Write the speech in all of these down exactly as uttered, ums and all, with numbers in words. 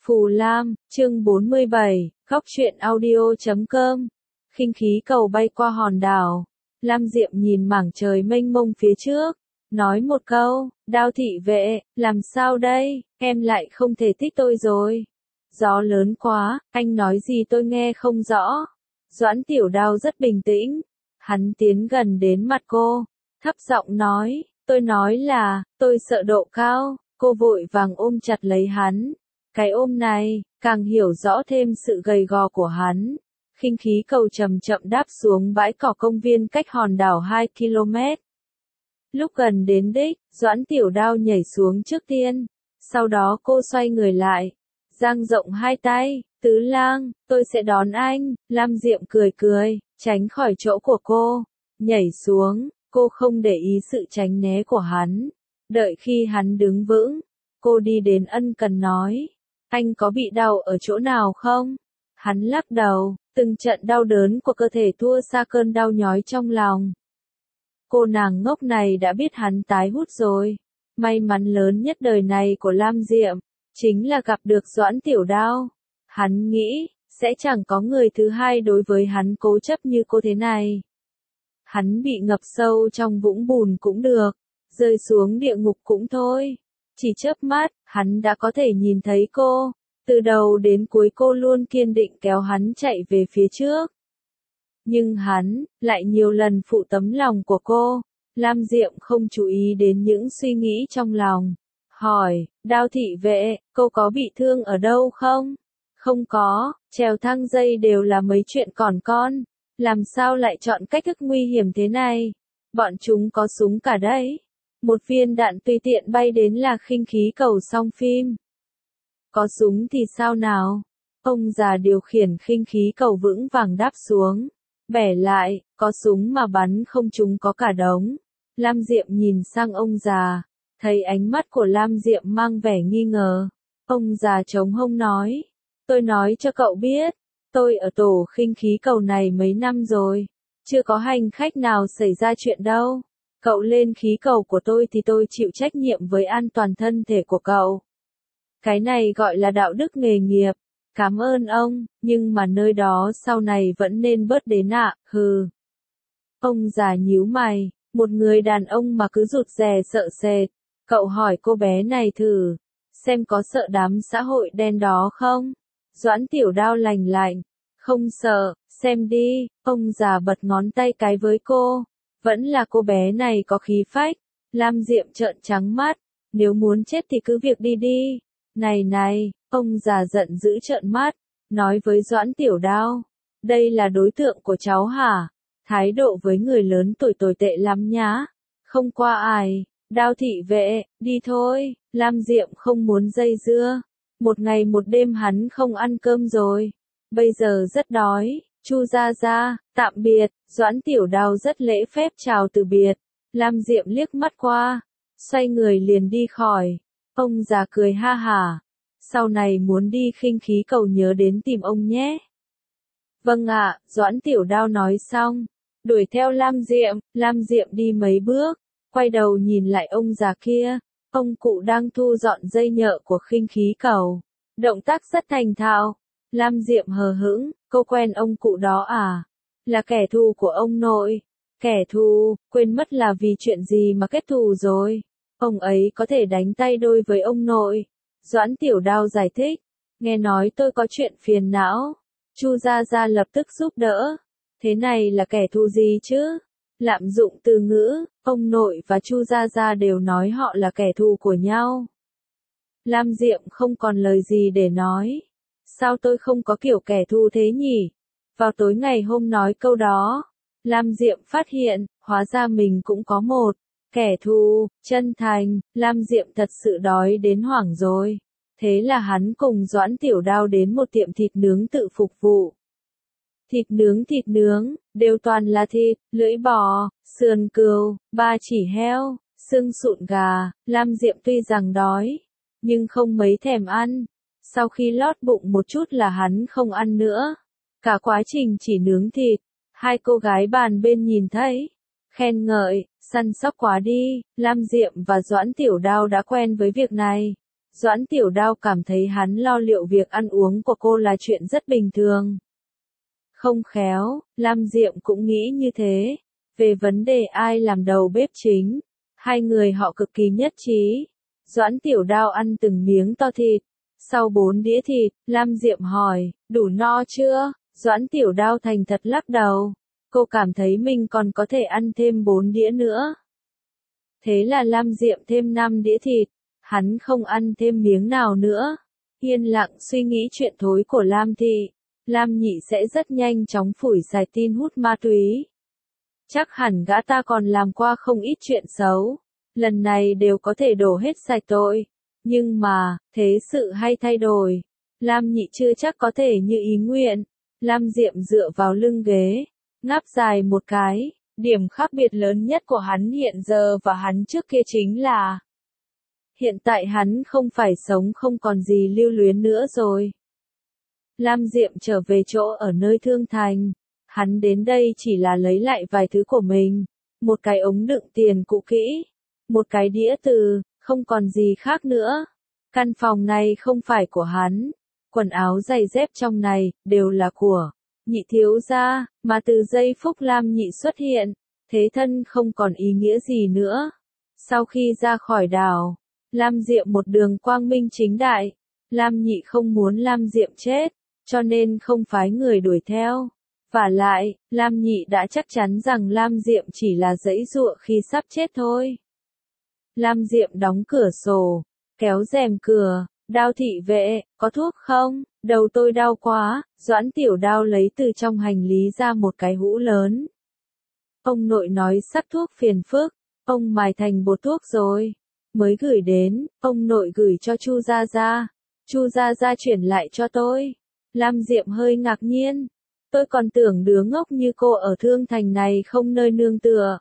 Phù Lam, chương bốn mươi bảy, góc truyện audio chấm com. Khinh khí cầu bay qua hòn đảo. Lam Diệm nhìn mảng trời mênh mông phía trước, nói một câu, Đao thị vệ, làm sao đây, em lại không thể thích tôi rồi. Gió lớn quá, anh nói gì tôi nghe không rõ. Doãn Tiểu Đao rất bình tĩnh, hắn tiến gần đến mặt cô, thấp giọng nói, tôi nói là, tôi sợ độ cao, cô vội vàng ôm chặt lấy hắn. Cái ôm này, càng hiểu rõ thêm sự gầy gò của hắn. Khinh khí cầu chậm chậm đáp xuống bãi cỏ công viên cách hòn đảo hai ki lô mét. Lúc gần đến đích, Doãn Tiểu Đao nhảy xuống trước tiên. Sau đó cô xoay người lại, dang rộng hai tay, Tứ Lang, tôi sẽ đón anh. Lam Diệm cười cười, tránh khỏi chỗ của cô. Nhảy xuống, cô không để ý sự tránh né của hắn. Đợi khi hắn đứng vững, cô đi đến ân cần nói. Anh có bị đau ở chỗ nào không? Hắn lắc đầu, từng trận đau đớn của cơ thể thua xa cơn đau nhói trong lòng. Cô nàng ngốc này đã biết hắn tái hút rồi. May mắn lớn nhất đời này của Lam Diệm, chính là gặp được Doãn Tiểu Đao. Hắn nghĩ, sẽ chẳng có người thứ hai đối với hắn cố chấp như cô thế này. Hắn bị ngập sâu trong vũng bùn cũng được, rơi xuống địa ngục cũng thôi. Chỉ chớp mắt, hắn đã có thể nhìn thấy cô. Từ đầu đến cuối cô luôn kiên định kéo hắn chạy về phía trước. Nhưng hắn, lại nhiều lần phụ tấm lòng của cô. Lam Diệm không chú ý đến những suy nghĩ trong lòng. Hỏi, Đao thị vệ, cô có bị thương ở đâu không? Không có, trèo thang dây đều là mấy chuyện còn con. Làm sao lại chọn cách thức nguy hiểm thế này? Bọn chúng có súng cả đấy. Một viên đạn tùy tiện bay đến là khinh khí cầu xong phim. Có súng thì sao nào? Ông già điều khiển khinh khí cầu vững vàng đáp xuống. Bẻ lại, có súng mà bắn không trúng có cả đống. Lam Diệm nhìn sang ông già, thấy ánh mắt của Lam Diệm mang vẻ nghi ngờ. Ông già chống hông nói, tôi nói cho cậu biết, tôi ở tổ khinh khí cầu này mấy năm rồi, chưa có hành khách nào xảy ra chuyện đâu. Cậu lên khí cầu của tôi thì tôi chịu trách nhiệm với an toàn thân thể của cậu. Cái này gọi là đạo đức nghề nghiệp. Cảm ơn ông, nhưng mà nơi đó sau này vẫn nên bớt đến ạ, hừ. Ông già nhíu mày, một người đàn ông mà cứ rụt rè sợ sệt. Cậu hỏi cô bé này thử, xem có sợ đám xã hội đen đó không? Doãn Tiểu Đao lành lạnh, không sợ, xem đi. Ông già bật ngón tay cái với cô. Vẫn là cô bé này có khí phách. Lam Diệm trợn trắng mắt, nếu muốn chết thì cứ việc đi đi. Này này, ông già giận dữ trợn mắt, nói với Doãn Tiểu Đao, đây là đối tượng của cháu hả? Thái độ với người lớn tuổi tồi tệ lắm nhá. Không qua ai, Đao thị vệ, đi thôi. Lam Diệm không muốn dây dưa. Một ngày một đêm hắn không ăn cơm rồi. Bây giờ rất đói. Chu gia gia, tạm biệt. Doãn Tiểu Đao rất lễ phép chào từ biệt. Lam Diệm liếc mắt qua, xoay người liền đi khỏi. Ông già cười ha hả. Sau này muốn đi khinh khí cầu nhớ đến tìm ông nhé. Vâng ạ, Doãn Tiểu Đao nói xong, đuổi theo Lam Diệm. Lam Diệm đi mấy bước, quay đầu nhìn lại ông già kia. Ông cụ đang thu dọn dây nhợ của khinh khí cầu. Động tác rất thành thạo. Lam Diệm hờ hững, cô quen ông cụ đó à? Là kẻ thù của ông nội. Kẻ thù, quên mất là vì chuyện gì mà kết thù rồi. Ông ấy có thể đánh tay đôi với ông nội. Doãn Tiểu Đao giải thích. Nghe nói tôi có chuyện phiền não. Chu gia gia lập tức giúp đỡ. Thế này là kẻ thù gì chứ? Lạm dụng từ ngữ, ông nội và Chu gia gia đều nói họ là kẻ thù của nhau. Lam Diệm không còn lời gì để nói. Sao tôi không có kiểu kẻ thù thế nhỉ? Vào tối ngày hôm nói câu đó, Lam Diệm phát hiện, hóa ra mình cũng có một kẻ thù, chân thành. Lam Diệm thật sự đói đến hoảng rồi. Thế là hắn cùng Doãn Tiểu Đao đến một tiệm thịt nướng tự phục vụ. Thịt nướng thịt nướng, đều toàn là thịt, lưỡi bò, sườn cừu, ba chỉ heo, xương sụn gà. Lam Diệm tuy rằng đói, nhưng không mấy thèm ăn. Sau khi lót bụng một chút là hắn không ăn nữa. Cả quá trình chỉ nướng thịt, hai cô gái bàn bên nhìn thấy, khen ngợi, săn sóc quá đi. Lam Diệm và Doãn Tiểu Đao đã quen với việc này. Doãn Tiểu Đao cảm thấy hắn lo liệu việc ăn uống của cô là chuyện rất bình thường. Không khéo, Lam Diệm cũng nghĩ như thế. Về vấn đề ai làm đầu bếp chính, hai người họ cực kỳ nhất trí. Doãn Tiểu Đao ăn từng miếng to thịt. Sau bốn đĩa thịt, Lam Diệm hỏi, đủ no chưa? Doãn Tiểu Đao thành thật lắc đầu. Cô cảm thấy mình còn có thể ăn thêm bốn đĩa nữa. Thế là Lam Diệm thêm năm đĩa thịt. Hắn không ăn thêm miếng nào nữa. Yên lặng suy nghĩ chuyện thối của Lam Thị. Lam Nhị sẽ rất nhanh chóng phủi sạch tin hút ma túy. Chắc hẳn gã ta còn làm qua không ít chuyện xấu. Lần này đều có thể đổ hết sạch tội. Nhưng mà, thế sự hay thay đổi. Lam Nhị chưa chắc có thể như ý nguyện. Lam Diệm dựa vào lưng ghế, ngáp dài một cái. Điểm khác biệt lớn nhất của hắn hiện giờ và hắn trước kia chính là hiện tại hắn không phải sống không còn gì lưu luyến nữa rồi. Lam Diệm trở về chỗ ở nơi Thương Thành. Hắn đến đây chỉ là lấy lại vài thứ của mình. Một cái ống đựng tiền cũ kỹ. Một cái đĩa từ, không còn gì khác nữa. Căn phòng này không phải của hắn. Quần áo giày dép trong này, đều là của Nhị thiếu gia, mà từ giây phút Lam Nhị xuất hiện, thế thân không còn ý nghĩa gì nữa. Sau khi ra khỏi đảo, Lam Diệm một đường quang minh chính đại. Lam Nhị không muốn Lam Diệm chết, cho nên không phái người đuổi theo. Vả lại, Lam Nhị đã chắc chắn rằng Lam Diệm chỉ là giãy giụa khi sắp chết thôi. Lam Diệm đóng cửa sổ, kéo rèm cửa, Đao thị vệ, có thuốc không? Đầu tôi đau quá. Doãn Tiểu Đao lấy từ trong hành lý ra một cái hũ lớn. Ông nội nói sắc thuốc phiền phức, ông mài thành bột thuốc rồi. Mới gửi đến, ông nội gửi cho Chu Gia Gia. Chu Gia Gia chuyển lại cho tôi. Lam Diệm hơi ngạc nhiên. Tôi còn tưởng đứa ngốc như cô ở Thương Thành này không nơi nương tựa.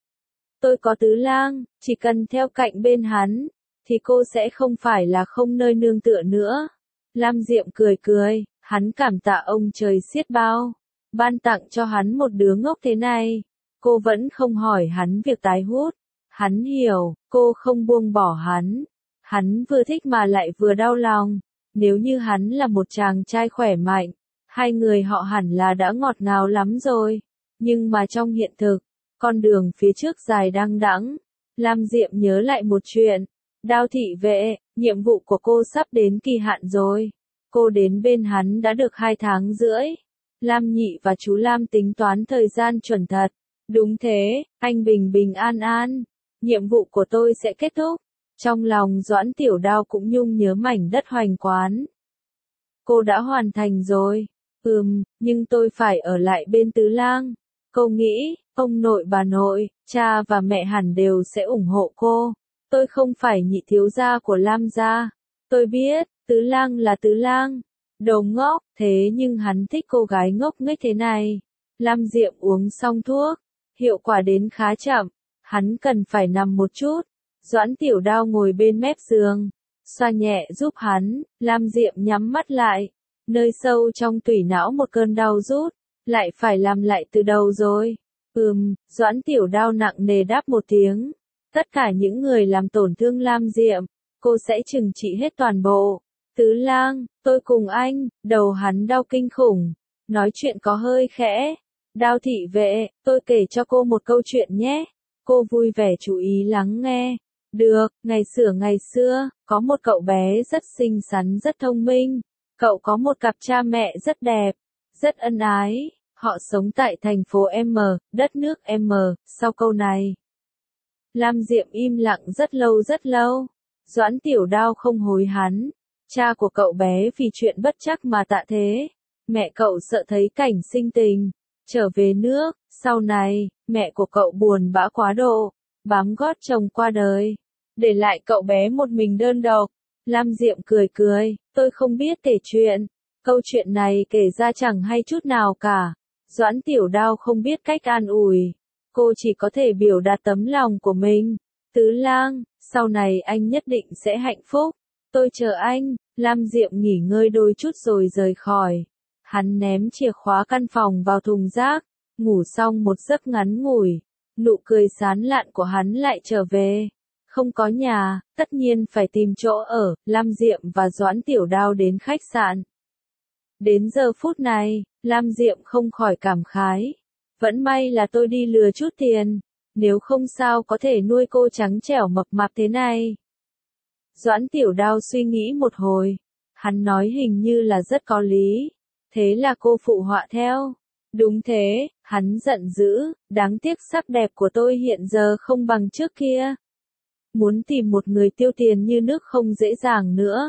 Tôi có Tứ Lang, chỉ cần theo cạnh bên hắn, thì cô sẽ không phải là không nơi nương tựa nữa. Lam Diệm cười cười, hắn cảm tạ ông trời xiết bao, ban tặng cho hắn một đứa ngốc thế này. Cô vẫn không hỏi hắn việc tái hút. Hắn hiểu, cô không buông bỏ hắn. Hắn vừa thích mà lại vừa đau lòng. Nếu như hắn là một chàng trai khỏe mạnh, hai người họ hẳn là đã ngọt ngào lắm rồi. Nhưng mà trong hiện thực, con đường phía trước dài đăng đẵng. Lam Diệm nhớ lại một chuyện. Đao thị vệ, nhiệm vụ của cô sắp đến kỳ hạn rồi. Cô đến bên hắn đã được hai tháng rưỡi. Lam Nhị và chú Lam tính toán thời gian chuẩn thật. Đúng thế, anh bình bình an an. Nhiệm vụ của tôi sẽ kết thúc. Trong lòng Doãn Tiểu Đao cũng nhung nhớ mảnh đất Hoành Quán. Cô đã hoàn thành rồi. Ừm, nhưng tôi phải ở lại bên Tứ Lang. Cô nghĩ, ông nội bà nội, cha và mẹ hẳn đều sẽ ủng hộ cô. Tôi không phải nhị thiếu gia của Lam gia. Tôi biết, Tứ Lang là Tứ Lang. Đồ ngốc, thế nhưng hắn thích cô gái ngốc nghếch thế này. Lam Diệm uống xong thuốc. Hiệu quả đến khá chậm. Hắn cần phải nằm một chút. Doãn Tiểu Đao ngồi bên mép giường. Xoa nhẹ giúp hắn. Lam Diệm nhắm mắt lại. Nơi sâu trong tủy não một cơn đau rút. Lại phải làm lại từ đầu rồi. Ừm, Doãn Tiểu Đao nặng nề đáp một tiếng. Tất cả những người làm tổn thương Lam Diệm, cô sẽ trừng trị hết toàn bộ. Tứ Lang, tôi cùng anh. Đầu hắn đau kinh khủng. Nói chuyện có hơi khẽ. Đao thị vệ, tôi kể cho cô một câu chuyện nhé. Cô vui vẻ chú ý lắng nghe. Được, ngày xưa ngày xưa, có một cậu bé rất xinh xắn rất thông minh. Cậu có một cặp cha mẹ rất đẹp, rất ân ái. Họ sống tại thành phố M, đất nước M. Sau câu này, Lam Diệm im lặng rất lâu rất lâu. Doãn Tiểu Đao không hối hắn. Cha của cậu bé vì chuyện bất trắc mà tạ thế. Mẹ cậu sợ thấy cảnh sinh tình, trở về nước. Sau này, mẹ của cậu buồn bã quá độ, bám gót chồng qua đời, để lại cậu bé một mình đơn độc. Lam Diệm cười cười, tôi không biết kể chuyện. Câu chuyện này kể ra chẳng hay chút nào cả. Doãn Tiểu Đao không biết cách an ủi. Cô chỉ có thể biểu đạt tấm lòng của mình. Tứ Lang, sau này anh nhất định sẽ hạnh phúc. Tôi chờ anh. Lam Diệm nghỉ ngơi đôi chút rồi rời khỏi. Hắn ném chìa khóa căn phòng vào thùng rác. Ngủ xong một giấc ngắn ngủi. Nụ cười sán lạn của hắn lại trở về. Không có nhà, tất nhiên phải tìm chỗ ở, Lam Diệm và Doãn Tiểu Đao đến khách sạn. Đến giờ phút này, Lam Diệm không khỏi cảm khái. Vẫn may là tôi đi lừa chút tiền, nếu không sao có thể nuôi cô trắng trẻo mập mạp thế này. Doãn Tiểu Đao suy nghĩ một hồi, hắn nói hình như là rất có lý. Thế là cô phụ họa theo. Đúng thế, hắn giận dữ, đáng tiếc sắc đẹp của tôi hiện giờ không bằng trước kia. Muốn tìm một người tiêu tiền như nước không dễ dàng nữa.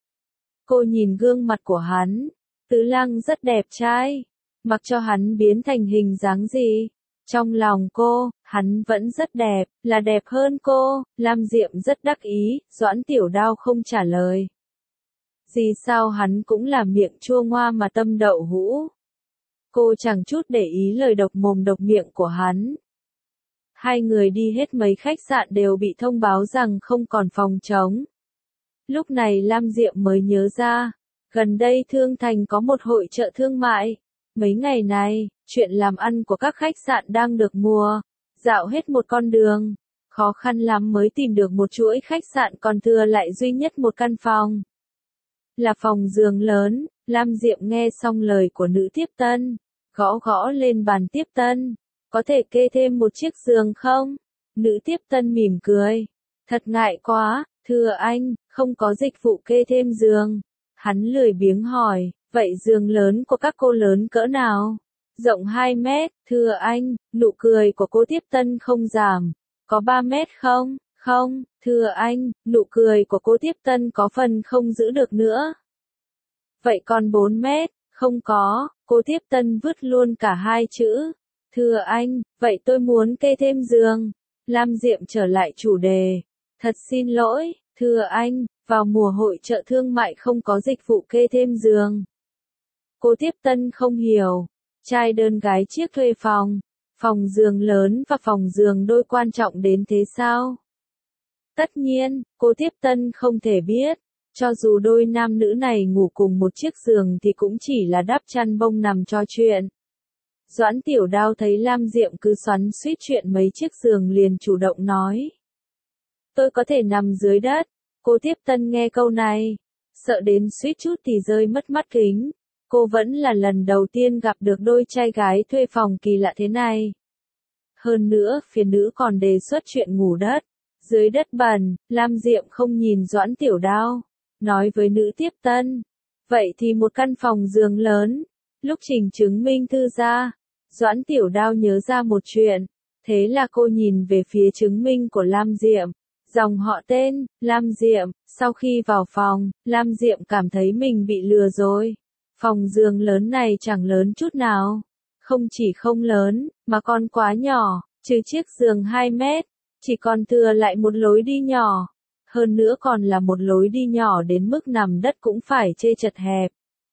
Cô nhìn gương mặt của hắn, Tứ Lăng rất đẹp trai, mặc cho hắn biến thành hình dáng gì. Trong lòng cô, hắn vẫn rất đẹp, là đẹp hơn cô. Lam Diệm rất đắc ý, Doãn Tiểu Đao không trả lời. Gì sao hắn cũng là miệng chua ngoa mà tâm đậu hũ. Cô chẳng chút để ý lời độc mồm độc miệng của hắn. Hai người đi hết mấy khách sạn đều bị thông báo rằng không còn phòng trống. Lúc này Lam Diệm mới nhớ ra, gần đây Thương Thành có một hội chợ thương mại. Mấy ngày này, chuyện làm ăn của các khách sạn đang được mùa, dạo hết một con đường. Khó khăn lắm mới tìm được một chuỗi khách sạn còn thừa lại duy nhất một căn phòng. Là phòng giường lớn, Lam Diệm nghe xong lời của nữ tiếp tân, gõ gõ lên bàn tiếp tân. Có thể kê thêm một chiếc giường không? Nữ tiếp tân mỉm cười. Thật ngại quá, thưa anh, không có dịch vụ kê thêm giường. Hắn lười biếng hỏi, vậy giường lớn của các cô lớn cỡ nào? Rộng hai mét, thưa anh, nụ cười của cô tiếp tân không giảm. Có ba mét không? Không, thưa anh, nụ cười của cô tiếp tân có phần không giữ được nữa. Vậy còn bốn mét, không có, cô tiếp tân vứt luôn cả hai chữ. Thưa anh, vậy tôi muốn kê thêm giường. Lam Diệm trở lại chủ đề. Thật xin lỗi, thưa anh, vào mùa hội chợ thương mại không có dịch vụ kê thêm giường. Cô tiếp tân không hiểu. Trai đơn gái chiếc thuê phòng. Phòng giường lớn và phòng giường đôi quan trọng đến thế sao? Tất nhiên, cô tiếp tân không thể biết. Cho dù đôi nam nữ này ngủ cùng một chiếc giường thì cũng chỉ là đắp chăn bông nằm trò chuyện. Doãn Tiểu Đao thấy Lam Diệm cứ xoắn xuýt chuyện mấy chiếc giường liền chủ động nói. Tôi có thể nằm dưới đất. Cô tiếp tân nghe câu này, sợ đến suýt chút thì rơi mất mắt kính. Cô vẫn là lần đầu tiên gặp được đôi trai gái thuê phòng kỳ lạ thế này. Hơn nữa, phía nữ còn đề xuất chuyện ngủ đất. Dưới đất bẩn, Lam Diệm không nhìn Doãn Tiểu Đao. Nói với nữ tiếp tân. Vậy thì một căn phòng giường lớn. Lúc trình chứng minh thư ra, Doãn Tiểu Đao nhớ ra một chuyện. Thế là cô nhìn về phía chứng minh của Lam Diệm. Dòng họ tên, Lam Diệm. Sau khi vào phòng, Lam Diệm cảm thấy mình bị lừa rồi. Phòng giường lớn này chẳng lớn chút nào. Không chỉ không lớn, mà còn quá nhỏ, trừ chiếc giường hai mét. Chỉ còn thừa lại một lối đi nhỏ. Hơn nữa còn là một lối đi nhỏ đến mức nằm đất cũng phải chê chật hẹp.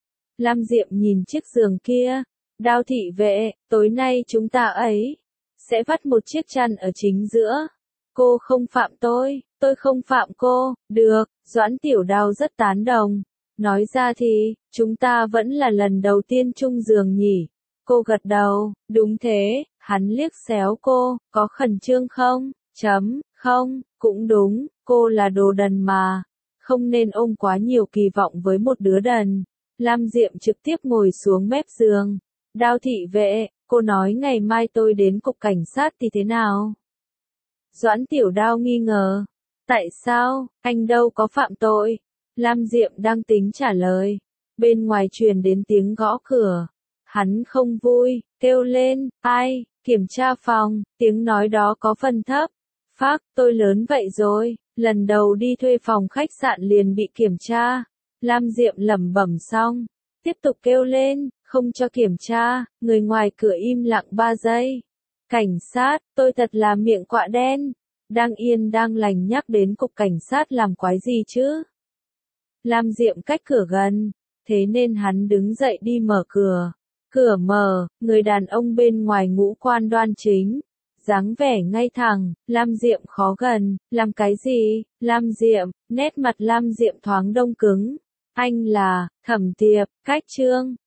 Lam Diệm nhìn chiếc giường kia. Đao thị vệ, tối nay chúng ta ấy sẽ vắt một chiếc chăn ở chính giữa. Cô không phạm tôi, tôi không phạm cô. Được, Doãn Tiểu Đao rất tán đồng. Nói ra thì, chúng ta vẫn là lần đầu tiên chung giường nhỉ. Cô gật đầu, đúng thế. Hắn liếc xéo cô, có khẩn trương không? Chấm, không, cũng đúng, cô là đồ đần mà. Không nên ôm quá nhiều kỳ vọng với một đứa đần. Lam Diệm trực tiếp ngồi xuống mép giường. Đao thị vệ, cô nói ngày mai tôi đến cục cảnh sát thì thế nào? Doãn Tiểu Đao nghi ngờ. Tại sao, anh đâu có phạm tội? Lam Diệm đang tính trả lời. Bên ngoài truyền đến tiếng gõ cửa. Hắn không vui, kêu lên, ai, kiểm tra phòng, tiếng nói đó có phần thấp. Phác, tôi lớn vậy rồi, lần đầu đi thuê phòng khách sạn liền bị kiểm tra. Lam Diệm lẩm bẩm xong, tiếp tục kêu lên, không cho kiểm tra, người ngoài cửa im lặng ba giây. Cảnh sát, tôi thật là miệng quạ đen. Đang yên đang lành nhắc đến cục cảnh sát làm quái gì chứ? Lam Diệm cách cửa gần, thế nên hắn đứng dậy đi mở cửa. Cửa mở, người đàn ông bên ngoài ngũ quan đoan chính. Dáng vẻ ngay thẳng, Lam Diệm khó gần, làm cái gì? Lam Diệm, nét mặt Lam Diệm thoáng đông cứng. Anh là, Thẩm Tiệp, Cách Trương,